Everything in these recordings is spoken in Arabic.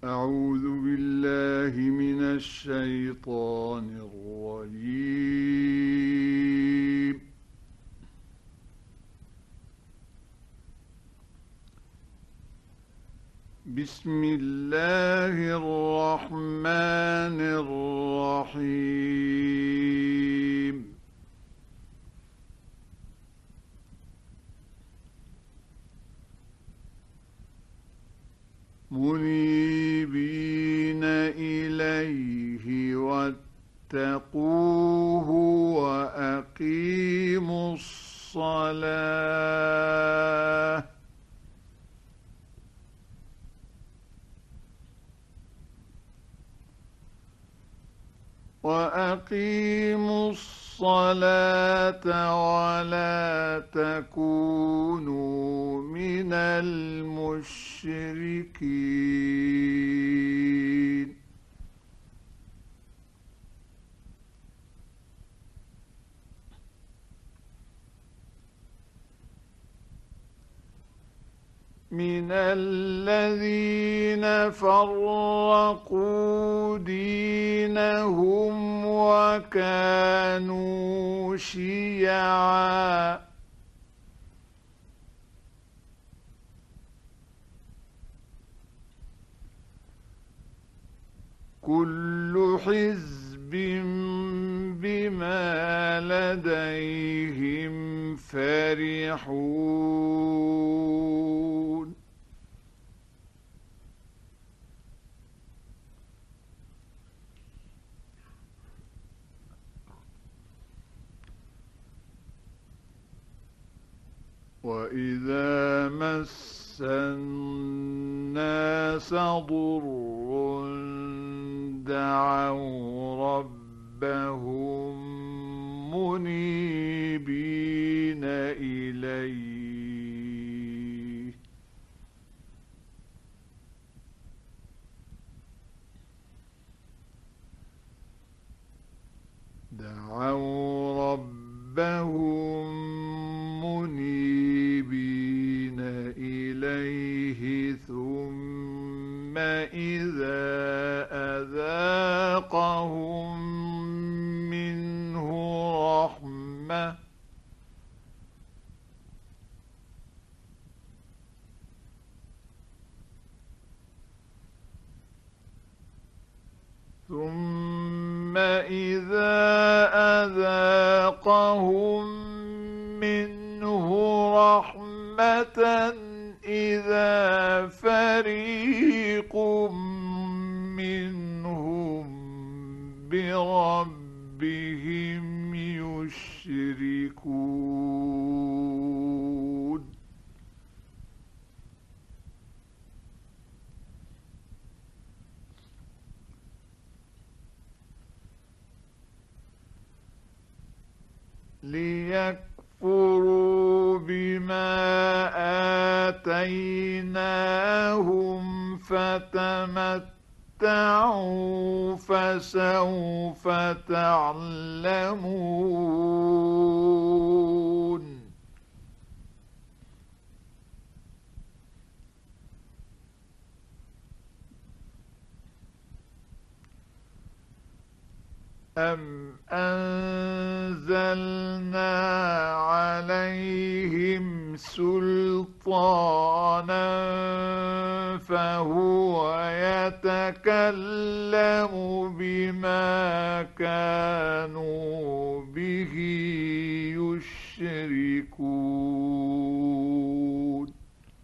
أعوذ بالله من الشيطان الرجيم. بسم الله الرحمن الرحيم. منيبين إليه واتقوه وأقيموا الصلاة ولا تكونوا من المشركين. من الذين فرقوا دينهم وكانوا شيعا كل حزب بما لديهم فرحون. وإذا مس الناس ضر دعوا ربهم منيبين إليه ثم إذا أذاقهم منه رحمة إذا فريق منهم بربهم يشركون. ليكفروا بما آتيناهم فتمتعوا فسوف تعلمون. أم أنزلنا عليهم سلطانا فهو يتكلم بما كانوا به يشركون.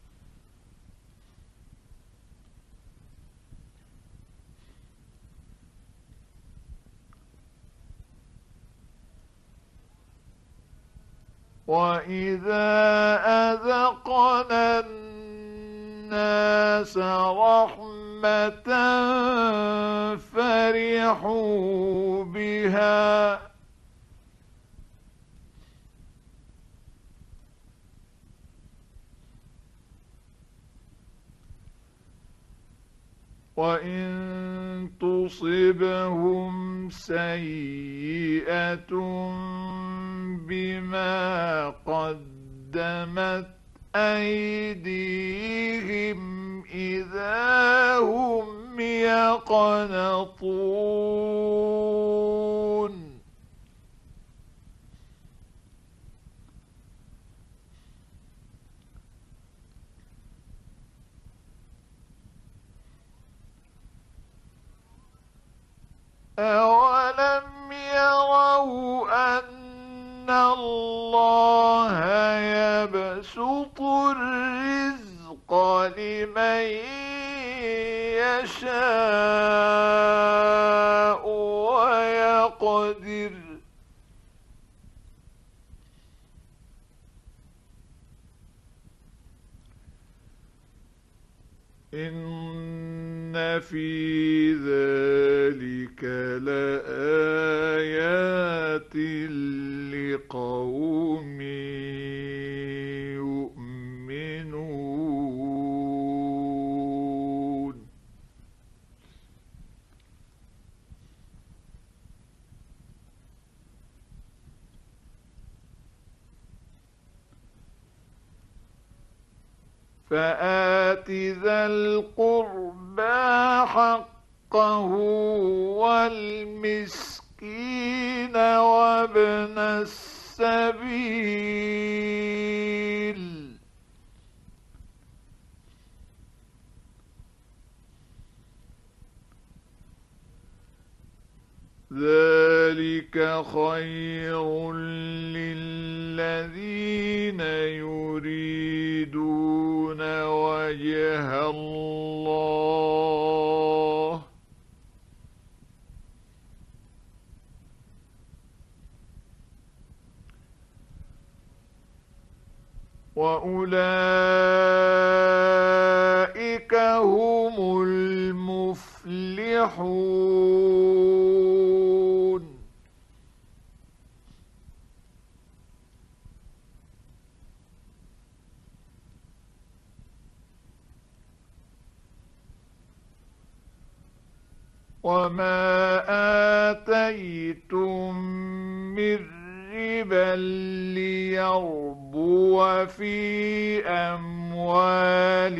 وإذا أذقنا الناس رحمة فرحوا بها وإن تصبهم سيئة بما قدمت أيديهم إذا هم يقنطون أولم يروا أن الله يبسط الرزق لمن يشاء ويقدر إن في ذلك لآيات لقوم يؤمنون فآت ذا القربى حقه والمسكين وابن السبيل ذلك خير للذين يريدون وجه الله وأولئك هم المفلحون وما آتيتم من ربا ليربو في أموال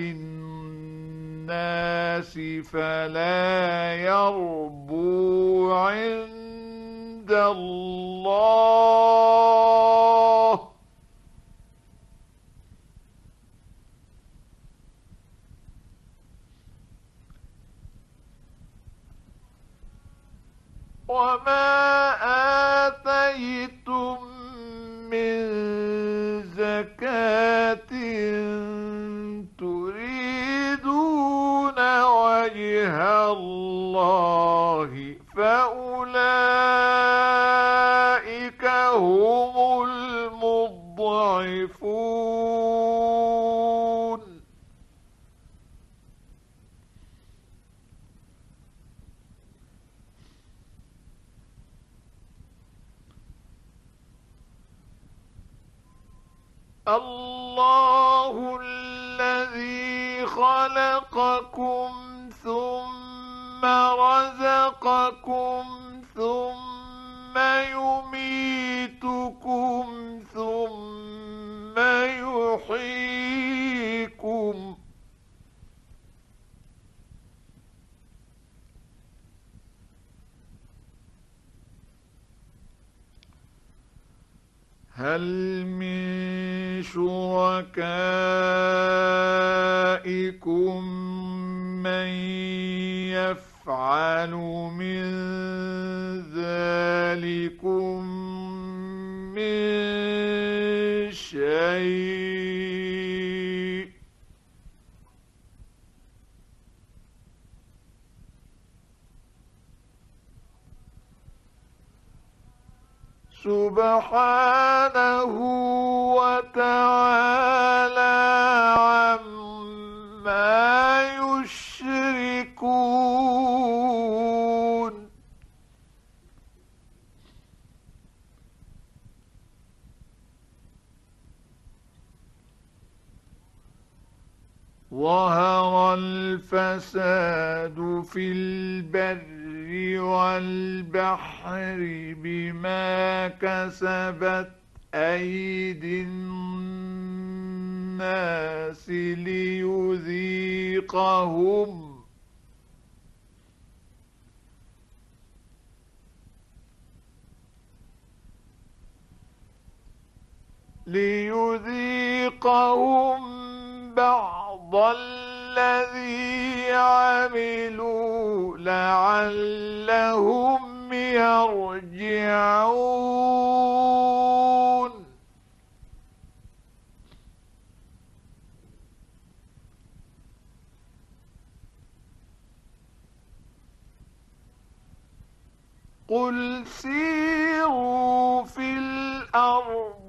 الناس فلا يربو عند الله وما آتيتم من زكاة تريدون وجه الله فأولئك هم المضعفون الله الذي خلقكم ثم رزقكم ثم يميتكم ثم يحييكم هل من شركائكم من يفعل من ذلكم من شيء سبحانه وتعالى عما يشركون ظهر الفساد في البر والبحر بما كسبت أيدي الناس ليذيقهم ليذيقهم بعض الذي عملوا لعلهم يرجعون. قل سيروا في الأرض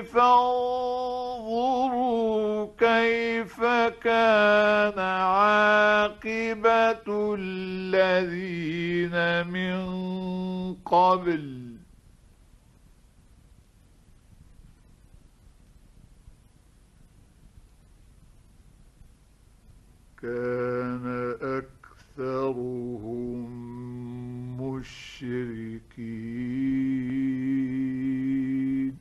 فانظروا كيف كان عاقبة الذين من قبل كان أكثرهم مشركين.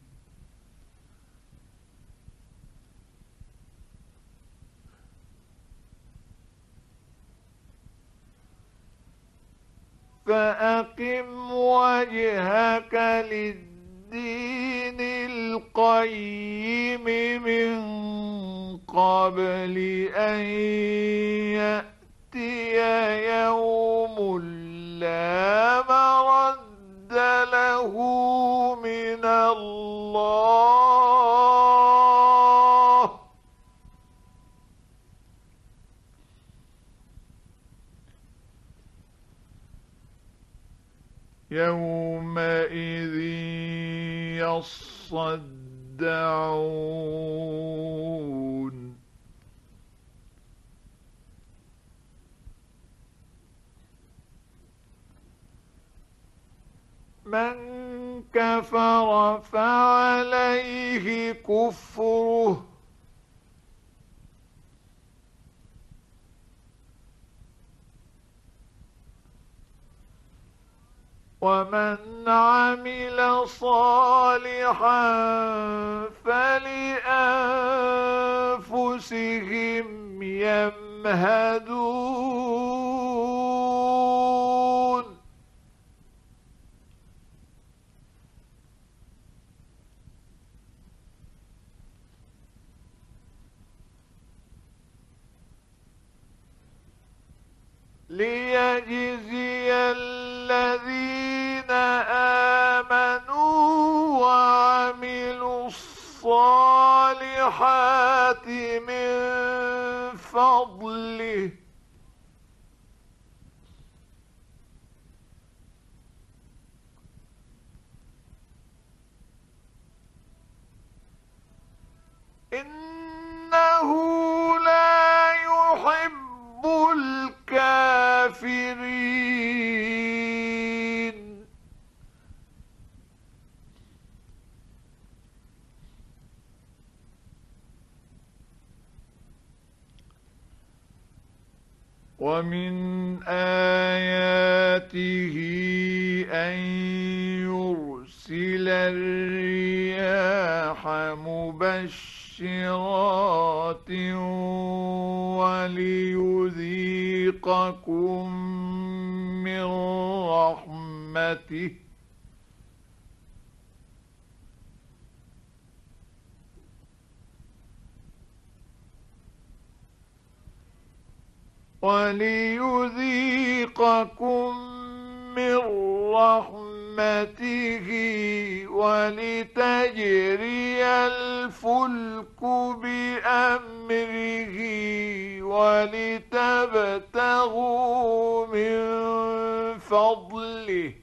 فأقم وجهك للدين القيم من قبل أن يأتي يوم لا مرد له من الله يومئذ يصدعون. من كفر فعليه كفره ومن عمل صالحا فلأنفسهم يمهدون. ليجزي الذين آمنوا وعملوا الصالحات من فضله إنه لا يحب الكافرين. ومن آياته أن يرسل الرياح مبشرات وليذيقكم من رحمته ولتجري الفلك بأمره ولتبتغوا من فضله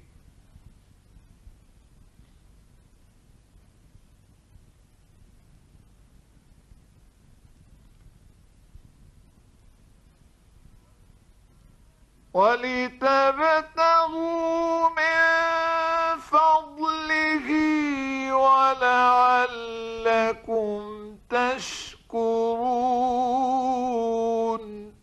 ولعلكم تشكرون.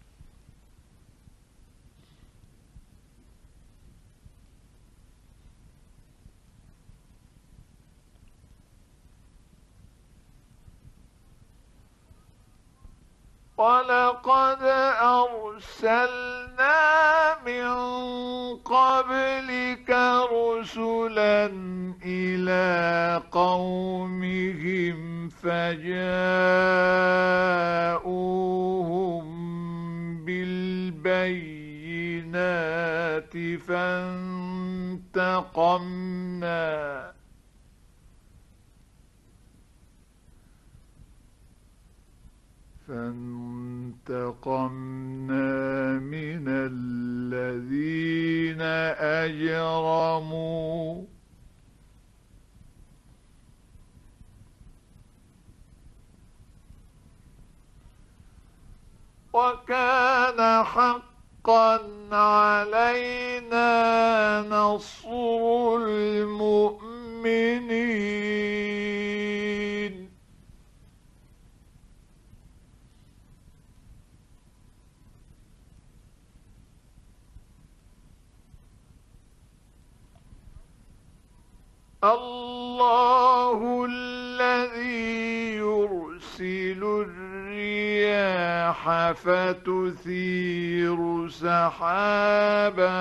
ولقد أرسلنا من قبلك رسلا إلى قومهم فجاءوهم بالبينات فانتقمنا من الذين أجرموا وكان حقا علينا نصر المؤمنين الله الذي يرسل الرياح فتثير سحابا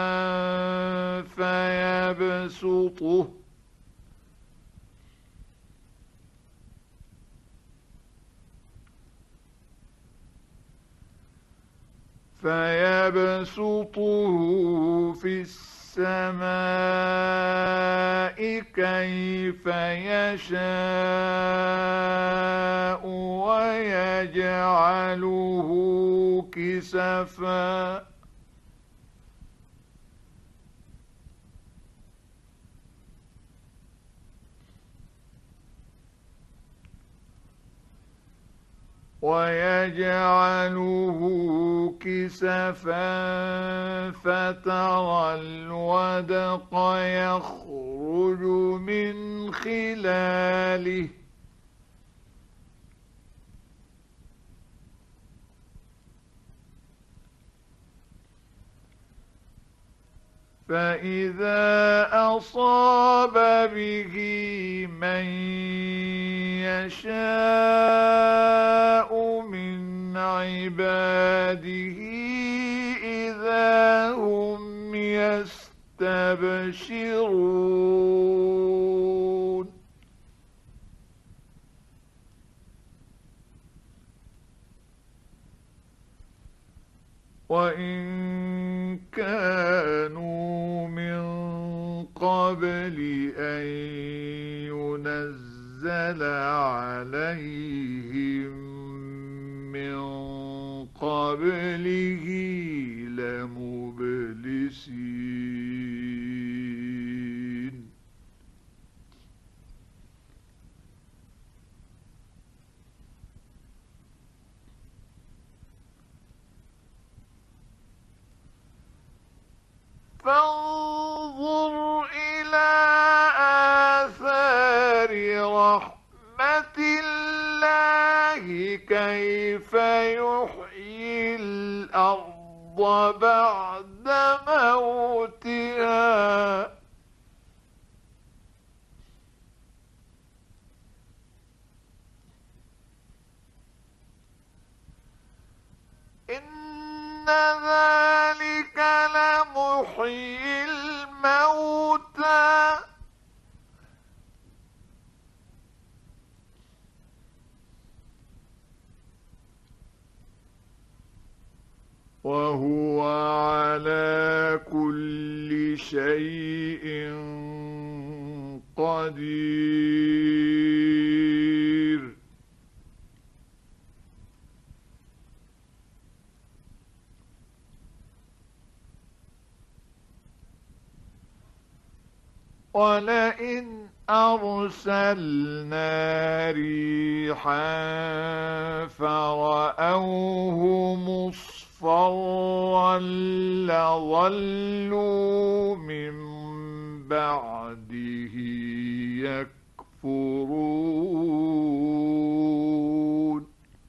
فيبسطه في السماء كيف يشاء ويجعله كسفا فترى الودق يخرج من خلاله فإذا أصاب به من يشاء من عباده إذا هم يستبشرون وإن كانوا من قبل أن ينزل عليهم من قبله لمبلسين فانظر إلى آثار رحمة الله كيف يحيي الأرض بعد موتها إن ذلك لمحيي الموتى وهو على كل شيء قدير ولئن أرسلنا ريحا فرأوه مصفرا لظلوا من بعده يكفرون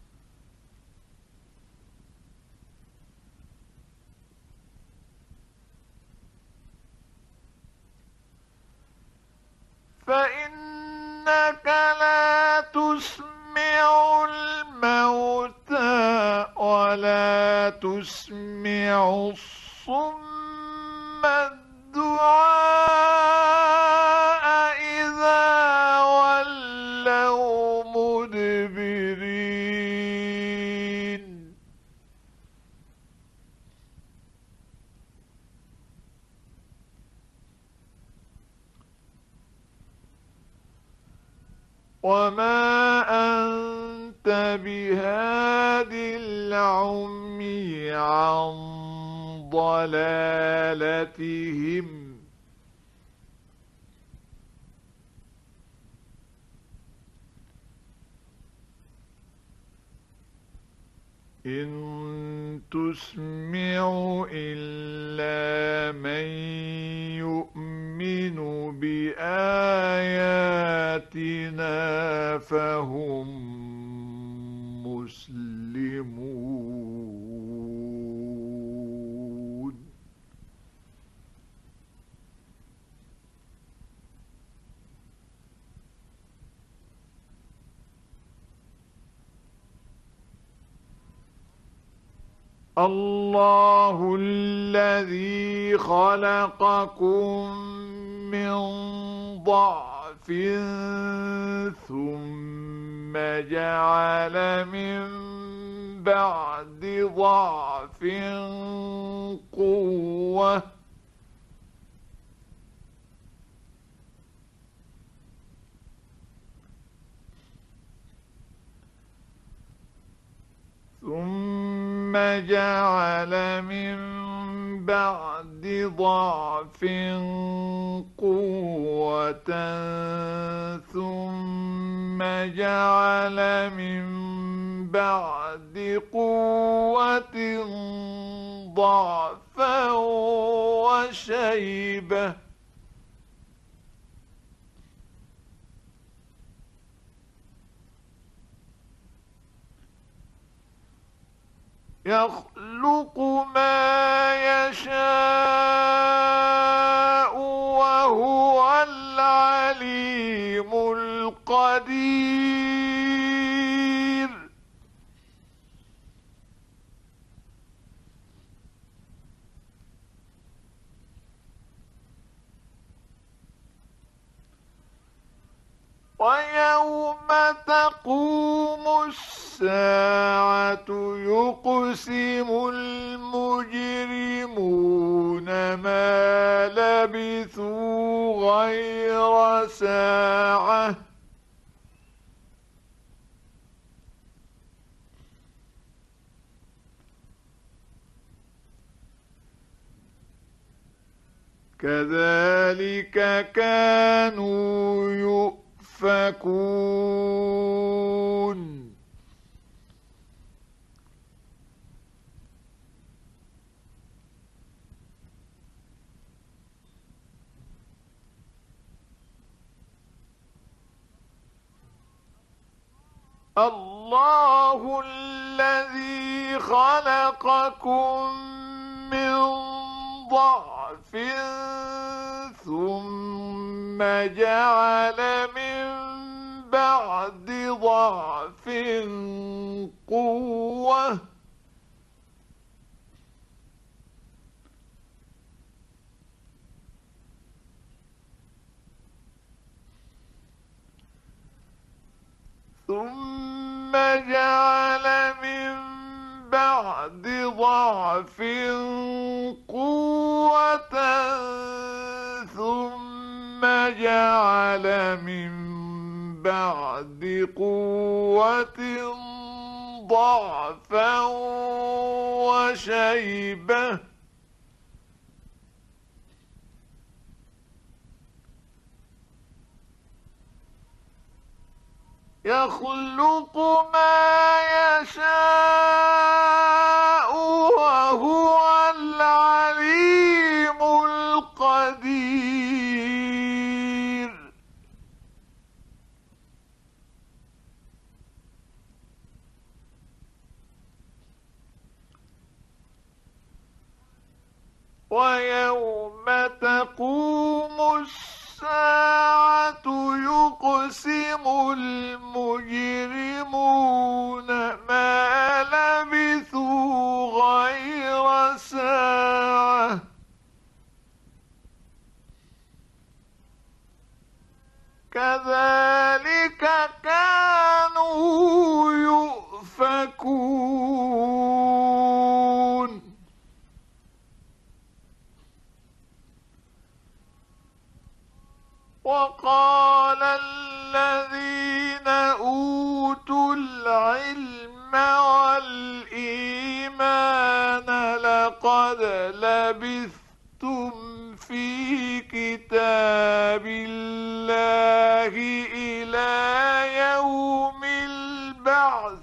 فإنك لا تسمع الموتى ولا تسمع الصم الدعاء إذا ولوا مدبرين وما أنت بهاد العمي عن ضلالتهم إن تسمع إلا من يؤمن بآياتنا فهم مسلمون. الله الذي خلقكم من ضعف ثم جعل من بعد ضعف قوة ثم جعل من بعد ضعف قوة ثم جعل من بعد قوة ضعفا وشيبة يخلق ما يشاء وهو العليم القدير. ويوم تقوم الساعة يقسم المجرمون ما لبثوا غير ساعة كذلك كانوا يؤفكون. الله الذي خلقكم من ضعف ثم جعل من بعد ضعف قوة ثم جعل من بعد ضعف قوة ثم جعل من بعد قوة ضعفا وشيبة يخلق ما يشاء وهو العليم القدير. ويوم تقوم الساعة يقسم المجرمون ما لبثوا غير ساعة كذلك كانوا يؤفكون. وقال الذين لقد لبثتم في كتاب الله إلى يوم البعث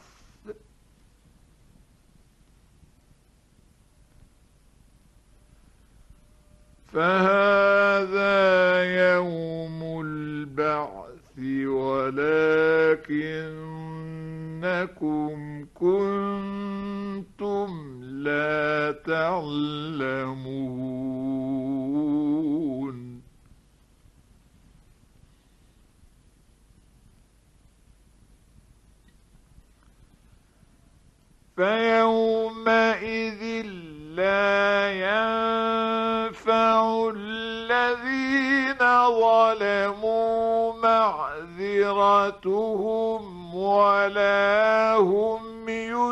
فهذا يوم البعث ولكنكم كنتم لا تعلمون فيومئذ لا ينفع الذين ظلموا معذرتهم ولا هم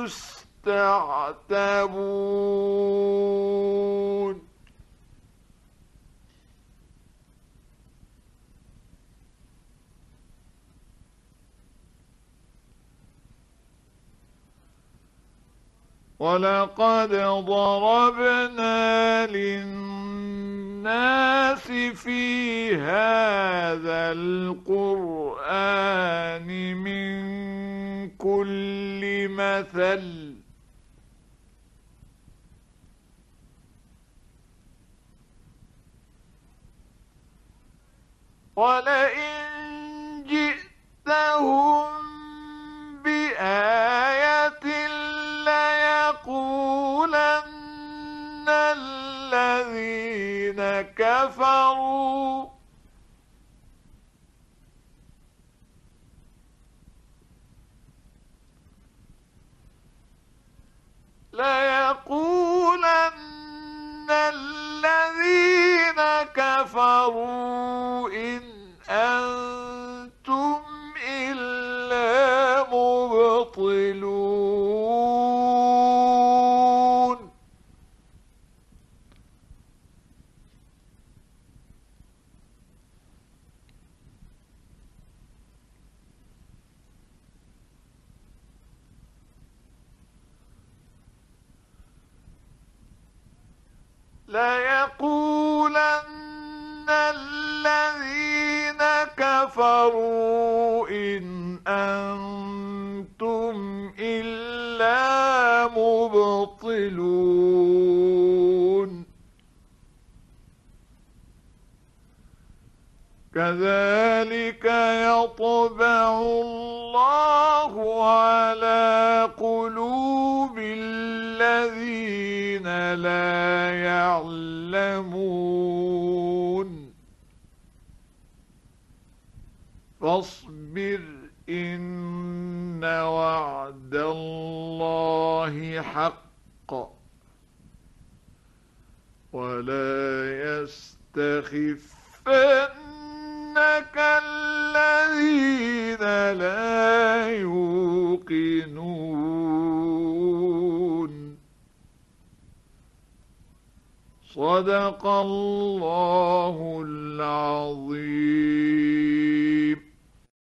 يستعتبون ولقد ضربنا للناس في هذا القرآن من كل مثل ولئن جئتهم بآية ليقولن الذين كفروا إن أنتم إلا مبطلون ليقولن الذين كفروا إن أنتم إلا مبطلون كذلك يطبع الله على قلوب الذين لا يعلمون فاصبر إن وعد الله حق ولا يستخفنك الذين لا يوقنون صدق الله العظيم.